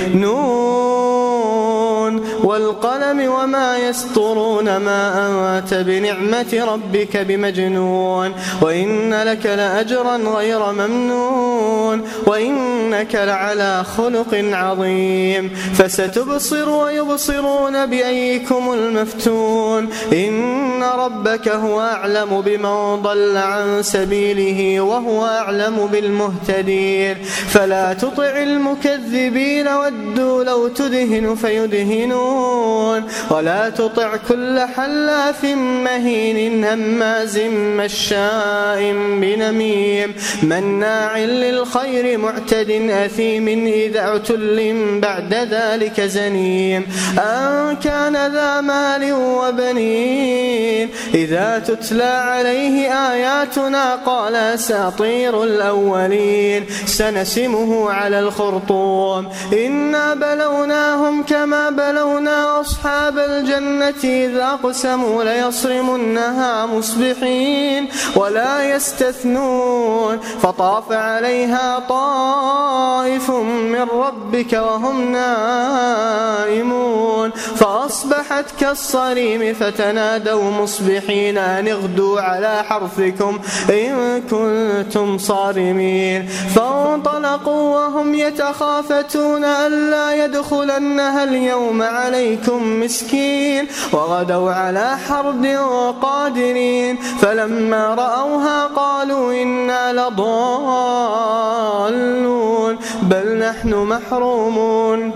نون والقلم وما يسطرون ما أنت بنعمة ربك بمجنون وإن لك لأجرا غير ممنون وإنك لعلى خلق عظيم فستبصر ويبصرون بأيكم المفتون إن ربك هو أعلم بمن ضل عن سبيله وهو أعلم بالمهتدين فلا تطع المكذبين ودوا لو تدهن فيدهنون ولا تطع كل حلاف مهين هماز مشاء بنميم مناع للخير معتد أثيم إذا عتل بعد ذلك زنيم أن كان ذا مال وبنين إذا تتلى عليه آياتنا قال أساطير الأولين سنسمه على الخرطوم إنا بلوناهم كما بلونا أصحاب الجنة إذا أقسموا ليصرمنها مصبحين ولا يستثنون فطاف عليها طائف من ربك وهم نائمون فأصبحت كالصريم فتنادوا مصبحين أن اغدوا على حرثكم إن كنتم صارمين فانطلقوا وهم يتخافتون ألا يدخلنها اليوم عليكم مسكين وغدوا على حرد قادرين فلما رأوها قالوا إنا لضالون بل نحن محرومون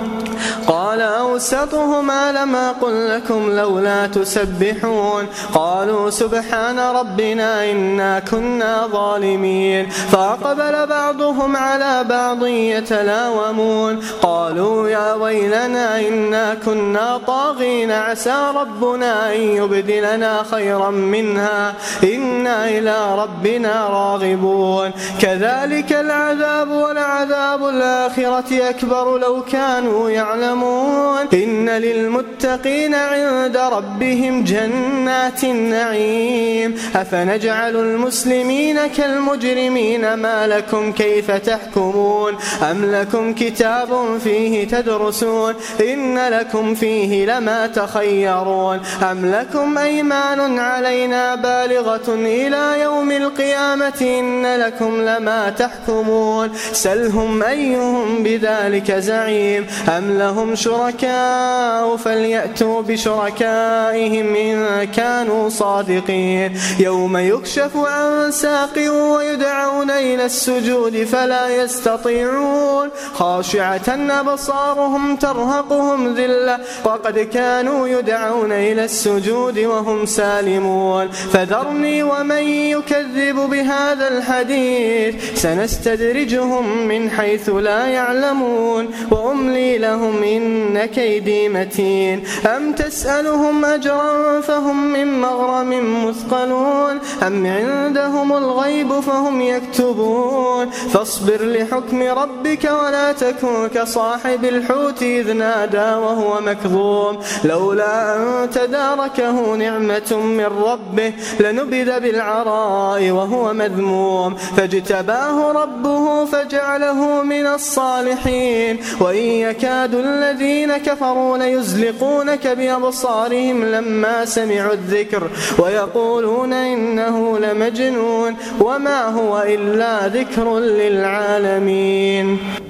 قال أوسطهم ألم أقل لكم لولا تسبحون قالوا سبحان ربنا إنا كنا ظالمين فأقبل بعضهم على بعض يتلاومون قالوا يا ويلنا إنا كنا طاغين عسى ربنا أن يبدلنا خيرا منها إنا إلى ربنا راغبون كذلك العذاب ولعذاب الآخرة أكبر لو كانوا يعلمون إن للمتقين عند ربهم جنات النعيم أفنجعل المسلمين كالمجرمين ما لكم كيف تحكمون أم لكم كتاب فيه تدرسون إن لكم فيه لما تخيرون أم لكم أيمان علينا بالغة إلى يوم القيامة إن لكم لما تحكمون سلهم أيهم بذلك زعيم أم لهم شركاء فليأتوا بشركائهم إن كانوا صادقين يوم يكشف عن ساق ويدعون إلى السجود فلا يستطيعون خاشعة أبصارهم ترهقهم ذلة وقد كانوا يدعون إلى السجود وهم سالمون فذرني ومن يكذب بهذا الحديث سنستدرجهم من حيث لا يعلمون وأملي لهم إن كيدي متين أم تسألهم أجرا فهم من مغرم مثقلون أم عندهم الغيب فهم يكتبون فاصبر لحكم ربك ولا تكن كصاحب الحوت إذ نادى وهو مكظوم لولا أن تداركه نعمة من ربه لنبذ بالعراء وهو مذموم فاجتباه ربه فجعله من الصالحين وإن يكاد الذين كفروا ليزلقونك بأبصارهم لما سمعوا الذكر ويقولون إنه لمجنون وما هو إلا ذكر للعالمين.